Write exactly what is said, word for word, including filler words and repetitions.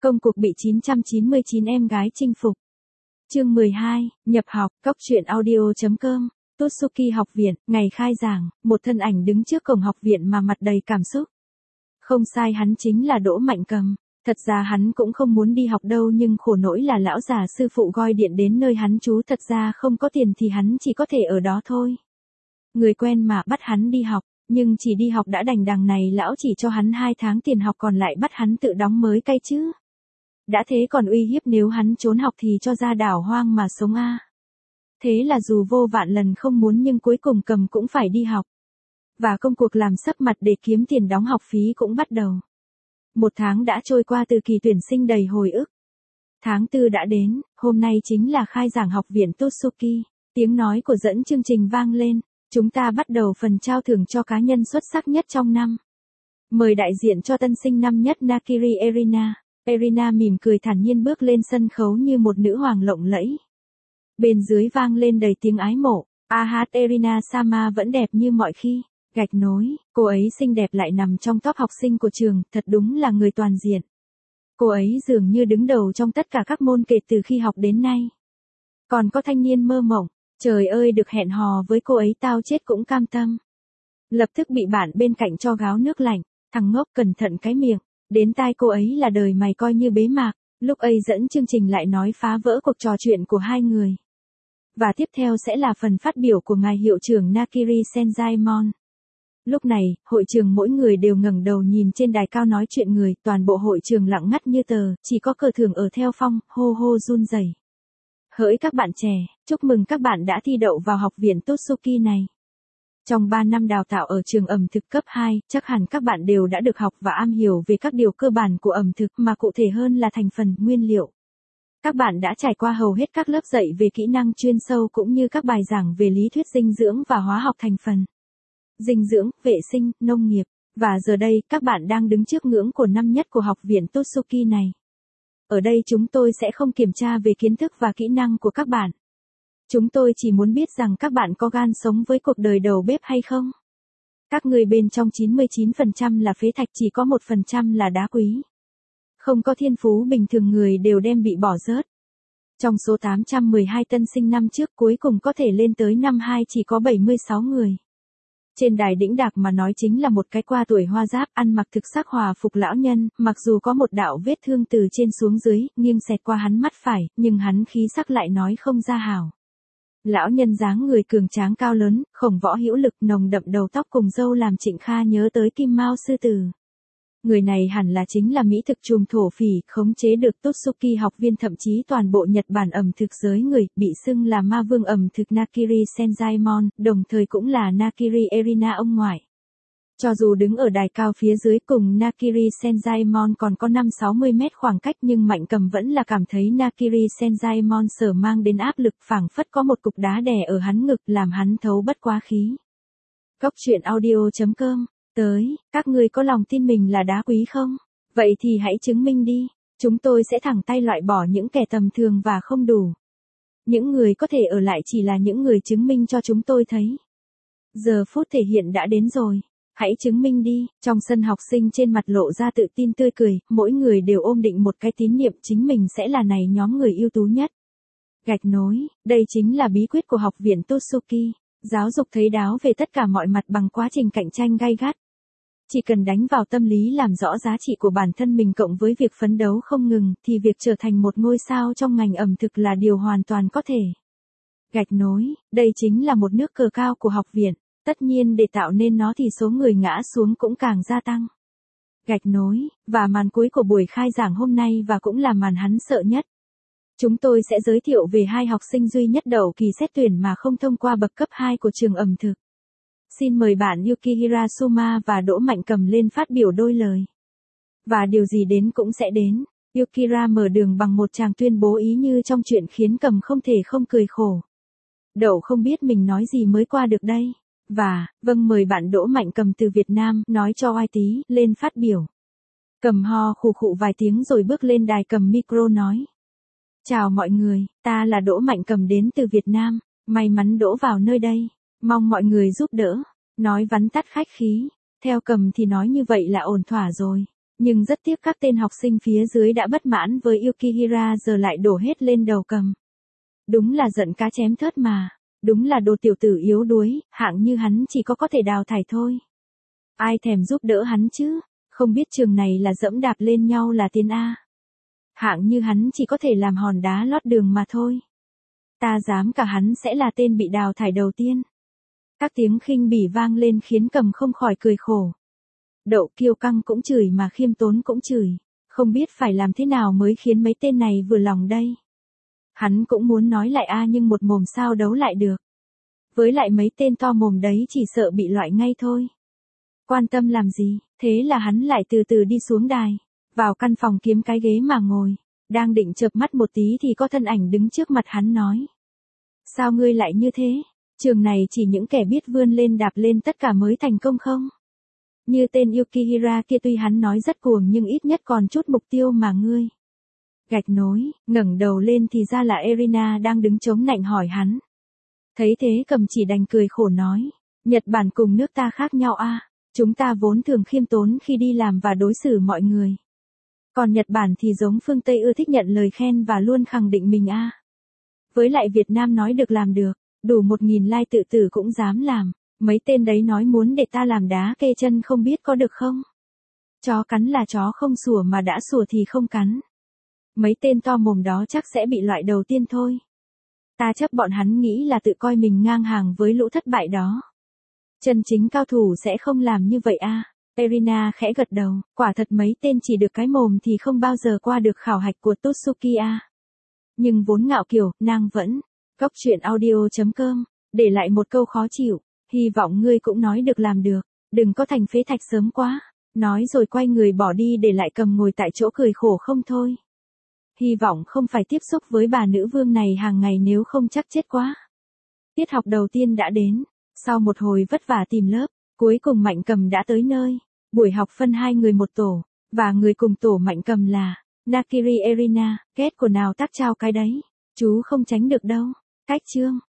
Công cuộc bị chín trăm chín mươi chín em gái chinh phục. Chương mười hai, nhập học, cốc truyện audio chấm com, Totsuki học viện, ngày khai giảng, một thân ảnh đứng trước cổng học viện mà mặt đầy cảm xúc. Không sai, hắn chính là Đỗ Mạnh Cầm. Thật ra hắn cũng không muốn đi học đâu, nhưng khổ nỗi là lão già sư phụ gọi điện đến nơi hắn trú, thật ra không có tiền thì hắn chỉ có thể ở đó thôi. Người quen mà bắt hắn đi học, nhưng chỉ đi học đã đành, đằng này lão chỉ cho hắn hai tháng tiền học, còn lại bắt hắn tự đóng mới cay chứ. Đã thế còn uy hiếp nếu hắn trốn học thì cho ra đảo hoang mà sống a. Thế là dù vô vạn lần không muốn nhưng cuối cùng Cầm cũng phải đi học. Và công cuộc làm sấp mặt để kiếm tiền đóng học phí cũng bắt đầu. Một tháng đã trôi qua từ kỳ tuyển sinh đầy hồi ức. Tháng tư đã đến, hôm nay chính là khai giảng học viện Totsuki. Tiếng nói của dẫn chương trình vang lên. Chúng ta bắt đầu phần trao thưởng cho cá nhân xuất sắc nhất trong năm. Mời đại diện cho tân sinh năm nhất Nakiri Erina. Erina mỉm cười thản nhiên bước lên sân khấu như một nữ hoàng lộng lẫy. Bên dưới vang lên đầy tiếng ái mộ. A hát Erina Sama vẫn đẹp như mọi khi. Gạch nối, cô ấy xinh đẹp lại nằm trong top học sinh của trường, thật đúng là người toàn diện. Cô ấy dường như đứng đầu trong tất cả các môn kể từ khi học đến nay. Còn có thanh niên mơ mộng, trời ơi được hẹn hò với cô ấy tao chết cũng cam tâm. Lập tức bị bạn bên cạnh cho gáo nước lạnh, thằng ngốc cẩn thận cái miệng, đến tai cô ấy là đời mày coi như bế mạc. Lúc ấy dẫn chương trình lại nói phá vỡ cuộc trò chuyện của hai người. Và tiếp theo sẽ là phần phát biểu của ngài hiệu trưởng Nakiri Senzaemon. Lúc này, hội trường mỗi người đều ngẩng đầu nhìn trên đài cao nói chuyện người, toàn bộ hội trường lặng ngắt như tờ, chỉ có cờ thưởng ở theo phong, hô hô run rẩy. Hỡi các bạn trẻ, chúc mừng các bạn đã thi đậu vào học viện Totsuki này. Trong ba năm đào tạo ở trường ẩm thực cấp hai, chắc hẳn các bạn đều đã được học và am hiểu về các điều cơ bản của ẩm thực, mà cụ thể hơn là thành phần, nguyên liệu. Các bạn đã trải qua hầu hết các lớp dạy về kỹ năng chuyên sâu cũng như các bài giảng về lý thuyết dinh dưỡng và hóa học thành phần. Dinh dưỡng, vệ sinh, nông nghiệp. Và giờ đây, các bạn đang đứng trước ngưỡng của năm nhất của học viện Totsuki này. Ở đây chúng tôi sẽ không kiểm tra về kiến thức và kỹ năng của các bạn. Chúng tôi chỉ muốn biết rằng các bạn có gan sống với cuộc đời đầu bếp hay không. Các người bên trong chín mươi chín phần trăm là phế thạch, chỉ có một phần trăm là đá quý. Không có thiên phú bình thường người đều đem bị bỏ rớt. Trong số tám trăm mười hai tân sinh năm trước cuối cùng có thể lên tới năm hai chỉ có bảy mươi sáu người. Trên đài đĩnh đạc mà nói chính là một cái qua tuổi hoa giáp, ăn mặc thực sắc hòa phục lão nhân, mặc dù có một đạo vết thương từ trên xuống dưới, nghiêng xẹt qua hắn mắt phải, nhưng hắn khí sắc lại nói không ra hảo. Lão nhân dáng người cường tráng cao lớn, khổng võ hữu lực, nồng đậm đầu tóc cùng râu làm Trịnh Kha nhớ tới Kim Mao sư tử. Người này hẳn là chính là mỹ thực trùm thổ phỉ, khống chế được Totsuki học viên, thậm chí toàn bộ Nhật Bản ẩm thực giới người, bị xưng là ma vương ẩm thực Nakiri Senzaemon, đồng thời cũng là Nakiri Erina ông ngoại. Cho dù đứng ở đài cao phía dưới cùng Nakiri Senzaemon còn có năm sáu mươi mét khoảng cách, nhưng Mạnh Cầm vẫn là cảm thấy Nakiri Senzaemon sở mang đến áp lực, phảng phất có một cục đá đè ở hắn ngực, làm hắn thấu bất quá khí. Cốc truyện audio chấm com. Tới, các ngươi có lòng tin mình là đá quý không? Vậy thì hãy chứng minh đi. Chúng tôi sẽ thẳng tay loại bỏ những kẻ tầm thường và không đủ. Những người có thể ở lại chỉ là những người chứng minh cho chúng tôi thấy. Giờ phút thể hiện đã đến rồi. Hãy chứng minh đi. Trong sân học sinh trên mặt lộ ra tự tin tươi cười, mỗi người đều ôm định một cái tín niệm chính mình sẽ là này nhóm người ưu tú nhất. Gạch nối, đây chính là bí quyết của học viện Totsuki. Giáo dục thấy đáo về tất cả mọi mặt bằng quá trình cạnh tranh gay gắt. Chỉ cần đánh vào tâm lý làm rõ giá trị của bản thân mình cộng với việc phấn đấu không ngừng, thì việc trở thành một ngôi sao trong ngành ẩm thực là điều hoàn toàn có thể. Gạch nối, đây chính là một nước cờ cao của học viện. Tất nhiên để tạo nên nó thì số người ngã xuống cũng càng gia tăng. Gạch nối, và màn cuối của buổi khai giảng hôm nay và cũng là màn hắn sợ nhất. Chúng tôi sẽ giới thiệu về hai học sinh duy nhất đậu kỳ xét tuyển mà không thông qua bậc cấp hai của trường ẩm thực. Xin mời bạn Yukihira Suma và Đỗ Mạnh Cầm lên phát biểu đôi lời. Và điều gì đến cũng sẽ đến. Yukihira mở đường bằng một tràng tuyên bố ý như trong chuyện khiến Cầm không thể không cười khổ. Đậu không biết mình nói gì mới qua được đây. Và, vâng mời bạn Đỗ Mạnh Cầm từ Việt Nam, nói cho oai tí, lên phát biểu. Cầm ho khụ khụ vài tiếng rồi bước lên đài cầm micro nói. Chào mọi người, ta là Đỗ Mạnh Cầm đến từ Việt Nam, may mắn đỗ vào nơi đây, mong mọi người giúp đỡ, nói vắn tắt khách khí, theo Cầm thì nói như vậy là ổn thỏa rồi, Nhưng rất tiếc các tên học sinh phía dưới đã bất mãn với Yukihira giờ lại đổ hết lên đầu Cầm. Đúng là giận cá chém thớt mà. Đúng là đồ tiểu tử yếu đuối, hạng như hắn chỉ có có thể đào thải thôi. Ai thèm giúp đỡ hắn chứ, không biết trường này là dẫm đạp lên nhau là tiên A. Hạng như hắn chỉ có thể làm hòn đá lót đường mà thôi. Ta dám cả hắn sẽ là tên bị đào thải đầu tiên. Các tiếng khinh bỉ vang lên khiến Cầm không khỏi cười khổ. Đậu kiêu căng cũng chửi mà khiêm tốn cũng chửi, không biết phải làm thế nào mới khiến mấy tên này vừa lòng đây. Hắn cũng muốn nói lại a nhưng một mồm sao đấu lại được. Với lại mấy tên to mồm đấy chỉ sợ bị loại ngay thôi. Quan tâm làm gì, thế là hắn lại từ từ đi xuống đài, vào căn phòng kiếm cái ghế mà ngồi, đang định chợp mắt một tí thì có thân ảnh đứng trước mặt hắn nói. Sao ngươi lại như thế, trường này chỉ những kẻ biết vươn lên đạp lên tất cả mới thành công không? Như tên Yukihira kia tuy hắn nói rất cuồng nhưng ít nhất còn chút mục tiêu mà ngươi. Gạch nối, ngẩng đầu lên thì ra là Erina đang đứng chống nạnh hỏi hắn. Thấy thế Cầm chỉ đành cười khổ nói, Nhật Bản cùng nước ta khác nhau a, chúng ta vốn thường khiêm tốn khi đi làm và đối xử mọi người. Còn Nhật Bản thì giống phương Tây ưa thích nhận lời khen và luôn khẳng định mình a. Với lại Việt Nam nói được làm được, đủ một nghìn like tự tử cũng dám làm, mấy tên đấy nói muốn để ta làm đá kê chân không biết có được không? Chó cắn là chó không sủa mà đã sủa thì không cắn. Mấy tên to mồm đó chắc sẽ bị loại đầu tiên thôi. Ta chấp bọn hắn nghĩ là tự coi mình ngang hàng với lũ thất bại đó. Chân chính cao thủ sẽ không làm như vậy a. Erina khẽ gật đầu, quả thật mấy tên chỉ được cái mồm thì không bao giờ qua được khảo hạch của Totsuki a. Nhưng vốn ngạo kiểu, nàng vẫn. Cóc truyện audio chấm com, để lại một câu khó chịu, hy vọng ngươi cũng nói được làm được, đừng có thành phế thạch sớm quá. Nói rồi quay người bỏ đi để lại Cầm ngồi tại chỗ cười khổ không thôi. Hy vọng không phải tiếp xúc với bà nữ vương này hàng ngày nếu không chắc chết quá. Tiết học đầu tiên đã đến, sau một hồi vất vả tìm lớp, cuối cùng Mạnh Cầm đã tới nơi. Buổi học phân hai người một tổ, và người cùng tổ Mạnh Cầm là Nakiri Erina, kết của nào tác trao cái đấy, chú không tránh được đâu. Cách chương